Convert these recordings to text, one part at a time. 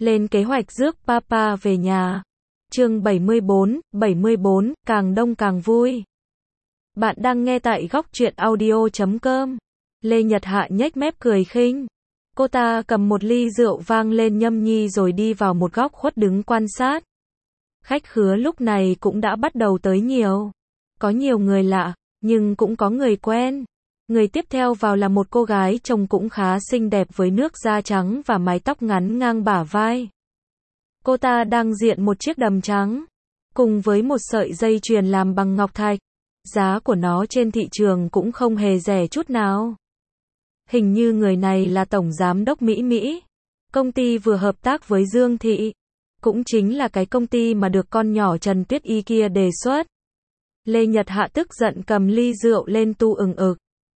Lên kế hoạch rước Papa về nhà. Chương 74, càng đông càng vui. Bạn đang nghe tại góc truyện audio.com. Lê Nhật Hạ nhếch mép cười khinh. Cô ta cầm một ly rượu vang lên nhâm nhi rồi đi vào một góc khuất đứng quan sát. Khách khứa lúc này cũng đã bắt đầu tới nhiều. Có nhiều người lạ, nhưng cũng có người quen. Người tiếp theo vào là một cô gái trông cũng khá xinh đẹp với nước da trắng và mái tóc ngắn ngang bả vai. Cô ta đang diện một chiếc đầm trắng, cùng với một sợi dây chuyền làm bằng ngọc thạch. Giá của nó trên thị trường cũng không hề rẻ chút nào. Hình như người này là tổng giám đốc Mỹ. Công ty vừa hợp tác với Dương Thị. Cũng chính là cái công ty mà được con nhỏ Trần Tuyết Y kia đề xuất. Lê Nhật Hạ tức giận cầm ly rượu lên tu ừng ực.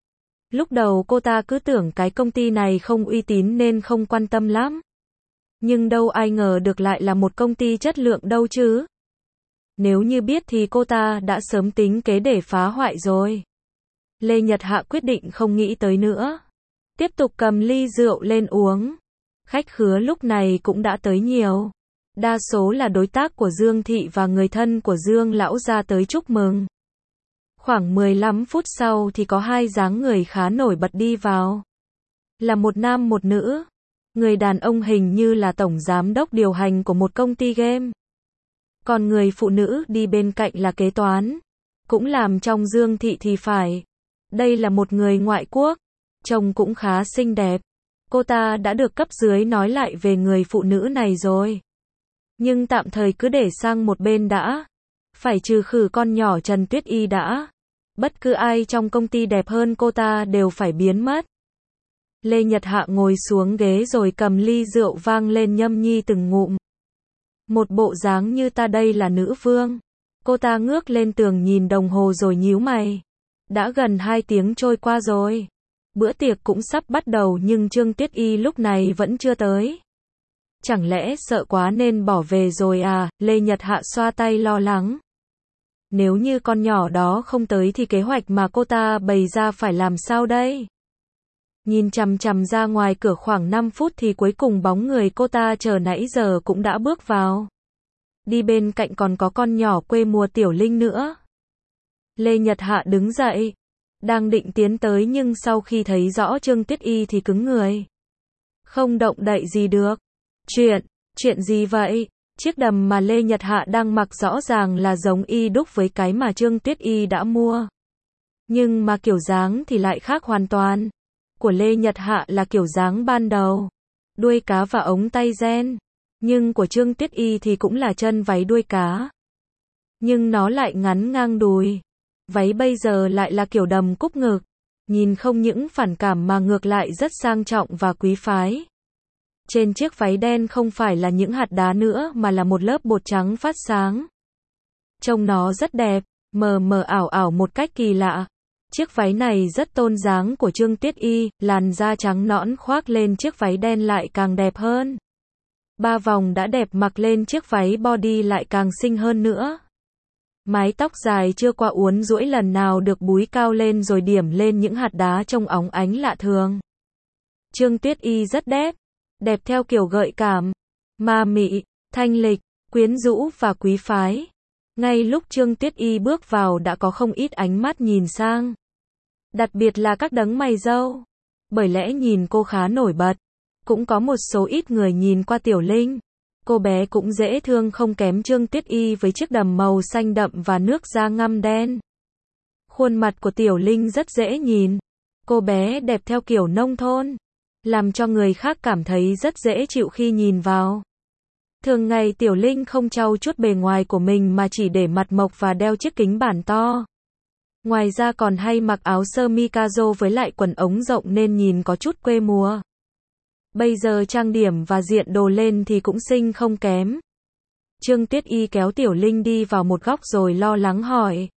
Lúc đầu cô ta cứ tưởng cái công ty này không uy tín nên không quan tâm lắm. Nhưng đâu ai ngờ được lại là một công ty chất lượng đâu chứ. Nếu như biết thì cô ta đã sớm tính kế để phá hoại rồi. Lê Nhật Hạ quyết định không nghĩ tới nữa. Tiếp tục cầm ly rượu lên uống. Khách khứa lúc này cũng đã tới nhiều. Đa số là đối tác của Dương Thị và người thân của Dương Lão ra tới chúc mừng. Khoảng 15 phút sau thì có hai dáng người khá nổi bật đi vào. Là một nam một nữ. Người đàn ông hình như là tổng giám đốc điều hành của một công ty game. Còn người phụ nữ đi bên cạnh là kế toán. Cũng làm trong Dương Thị thì phải. Đây là một người ngoại quốc. Trông cũng khá xinh đẹp. Cô ta đã được cấp dưới nói lại về người phụ nữ này rồi. Nhưng tạm thời cứ để sang một bên đã. Phải trừ khử con nhỏ Trần Tuyết Y đã. Bất cứ ai trong công ty đẹp hơn cô ta đều phải biến mất. Lê Nhật Hạ ngồi xuống ghế rồi cầm ly rượu vang lên nhâm nhi từng ngụm. Một bộ dáng như ta đây là nữ vương. Cô ta ngước lên tường nhìn đồng hồ rồi nhíu mày. Đã gần 2 tiếng trôi qua rồi. Bữa tiệc cũng sắp bắt đầu nhưng Trương Tuyết Y lúc này vẫn chưa tới. Chẳng lẽ sợ quá nên bỏ về rồi à? Lê Nhật Hạ xoa tay lo lắng. Nếu như con nhỏ đó không tới thì kế hoạch mà cô ta bày ra phải làm sao đây? Nhìn chằm chằm ra ngoài cửa khoảng 5 phút thì cuối cùng bóng người cô ta chờ nãy giờ cũng đã bước vào. Đi bên cạnh còn có con nhỏ quê mùa Tiểu Linh nữa. Lê Nhật Hạ đứng dậy. Đang định tiến tới nhưng sau khi thấy rõ Trương Tuyết Y thì cứng người. Không động đậy gì được. Chuyện gì vậy? Chiếc đầm mà Lê Nhật Hạ đang mặc rõ ràng là giống y đúc với cái mà Trương Tuyết Y đã mua. Nhưng mà kiểu dáng thì lại khác hoàn toàn. Của Lê Nhật Hạ là kiểu dáng ban đầu. Đuôi cá và ống tay ren. Nhưng của Trương Tuyết Y thì cũng là chân váy đuôi cá. Nhưng nó lại ngắn ngang đùi. Váy bây giờ lại là kiểu đầm cúc ngực. Nhìn không những phản cảm mà ngược lại rất sang trọng và quý phái. Trên chiếc váy đen không phải là những hạt đá nữa mà là một lớp bột trắng phát sáng. Trông nó rất đẹp, mờ mờ ảo ảo một cách kỳ lạ. Chiếc váy này rất tôn dáng của Trương Tuyết Y, làn da trắng nõn khoác lên chiếc váy đen lại càng đẹp hơn. 3 vòng đã đẹp mặc lên chiếc váy body lại càng xinh hơn nữa. Mái tóc dài chưa qua uốn duỗi lần nào được búi cao lên rồi điểm lên những hạt đá trông óng ánh lạ thường. Trương Tuyết Y rất đẹp. Đẹp theo kiểu gợi cảm, ma mị, thanh lịch, quyến rũ và quý phái. Ngay lúc Trương Tuyết Y bước vào đã có không ít ánh mắt nhìn sang. Đặc biệt là các đấng mày râu. Bởi lẽ nhìn cô khá nổi bật. Cũng có một số ít người nhìn qua Tiểu Linh. Cô bé cũng dễ thương không kém Trương Tuyết Y với chiếc đầm màu xanh đậm và nước da ngăm đen. Khuôn mặt của Tiểu Linh rất dễ nhìn. Cô bé đẹp theo kiểu nông thôn. Làm cho người khác cảm thấy rất dễ chịu khi nhìn vào. Thường ngày Tiểu Linh không trau chuốt bề ngoài của mình mà chỉ để mặt mộc và đeo chiếc kính bản to. Ngoài ra còn hay mặc áo sơ mi caro với lại quần ống rộng nên nhìn có chút quê mùa. Bây giờ trang điểm và diện đồ lên thì cũng xinh không kém. Trương Tuyết Y kéo Tiểu Linh đi vào một góc rồi lo lắng hỏi.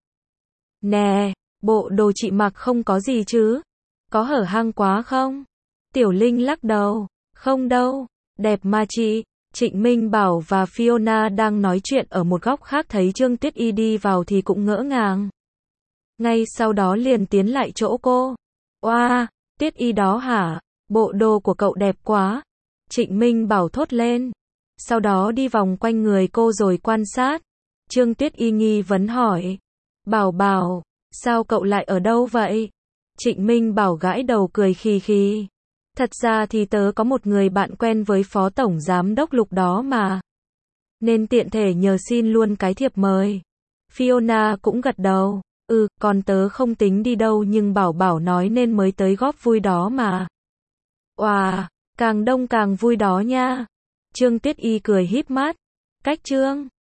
Nè, bộ đồ chị mặc không có gì chứ? Có hở hang quá không? Tiểu Linh lắc đầu. Không đâu, đẹp mà chị. Trịnh Minh Bảo và Fiona đang nói chuyện ở một góc khác thấy Trương Tuyết Y đi vào thì cũng ngỡ ngàng. Ngay sau đó liền tiến lại chỗ cô. Oa, Tuyết Y đó hả? Bộ đồ của cậu đẹp quá. Trịnh Minh Bảo thốt lên. sau đó đi vòng quanh người cô rồi quan sát. Trương Tuyết Y nghi vấn hỏi. Bảo Bảo, sao cậu lại ở đâu vậy? Trịnh Minh Bảo gãi đầu cười khì khì. Thật ra thì tớ có một người bạn quen với phó tổng giám đốc Lục đó mà. Nên tiện thể nhờ xin luôn cái thiệp mời. Fiona cũng gật đầu. Còn tớ không tính đi đâu nhưng Bảo Bảo nói nên mới tới góp vui đó mà. Wow, càng đông càng vui đó nha. Trương Tuyết Y cười híp mắt. Cách Trương